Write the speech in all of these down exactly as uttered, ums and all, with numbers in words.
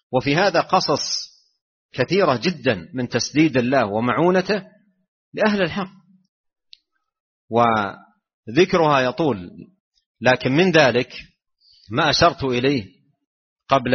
وفي هذا قصص كثيرة جدا من تسديد الله ومعونته لأهل الحق، وذكرها يطول، لكن من ذلك ما أشرت إليه قبل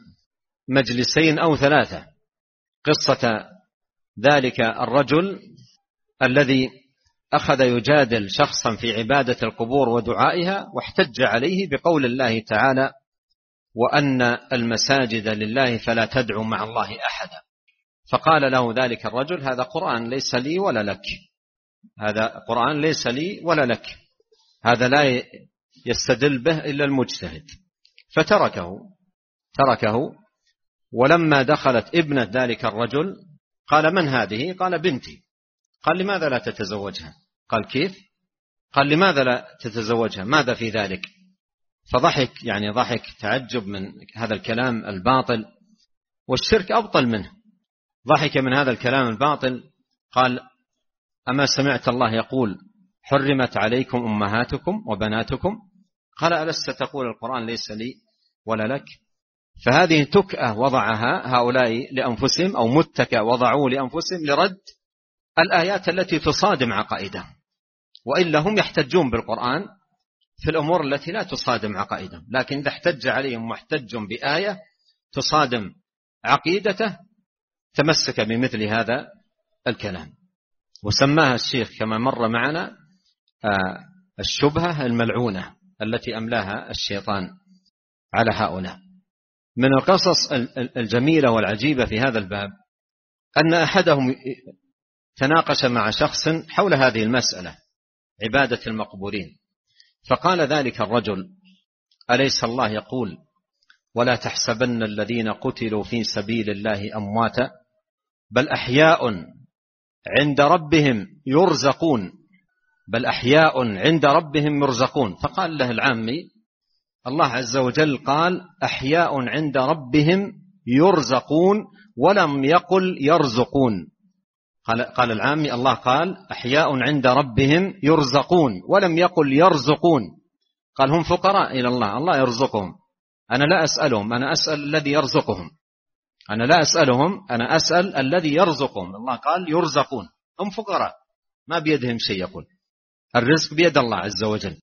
مجلسين أو ثلاثة، قصة ذلك الرجل الذي أخذ يجادل شخصا في عبادة القبور ودعائها، واحتج عليه بقول الله تعالى: وأن المساجد لله فلا تدعوا مع الله أحدا. فقال له ذلك الرجل: هذا قرآن ليس لي ولا لك، هذا قرآن ليس لي ولا لك، هذا لا يستدل به إلا المجتهد. فتركه تركه ولما دخلت ابنة ذلك الرجل قال: من هذه؟ قال: بنتي. قال: لماذا لا تتزوجها؟ قال: كيف؟ قال: لماذا لا تتزوجها؟ ماذا في ذلك؟ فضحك، يعني ضحك تعجب من هذا الكلام الباطل، والشرك أبطل منه. ضحك من هذا الكلام الباطل. قال: أما سمعت الله يقول: حرمت عليكم أمهاتكم وبناتكم؟ قال: ألست تقول القرآن ليس لي ولا لك؟ فهذه تكأة وضعها هؤلاء لأنفسهم، أو متكأ وضعوه لأنفسهم لرد الآيات التي تصادم عقائدهم، وإلا هم يحتجون بالقرآن في الأمور التي لا تصادم عقائدهم، لكن إذا احتج عليهم محتج بآية تصادم عقيدته تمسك بمثل هذا الكلام، وسماها الشيخ كما مر معنا الشبهة الملعونة التي أملاها الشيطان على هؤلاء. من القصص الجميلة والعجيبة في هذا الباب أن أحدهم تناقش مع شخص حول هذه المسألة، عبادة المقبورين، فقال ذلك الرجل: أليس الله يقول: ولا تحسبن الذين قتلوا في سبيل الله أمواتا بل أحياء عند ربهم يرزقون، بل أحياء عند ربهم يرزقون. فقال له العامي: الله عز وجل قال أحياء عند ربهم يرزقون ولم يقل يرزقون. قال, قال العامي: الله قال أحياء عند ربهم يرزقون ولم يقل يرزقون. قال: هم فقراء إلى الله، الله يرزقهم، أنا لا أسألهم، أنا أسأل الذي يرزقهم، أنا لا أسألهم، أنا أسأل الذي يرزقهم. الله قال يرزقون، هم فقراء ما بيدهم شيء، يقول الرزق بيد الله عز وجل.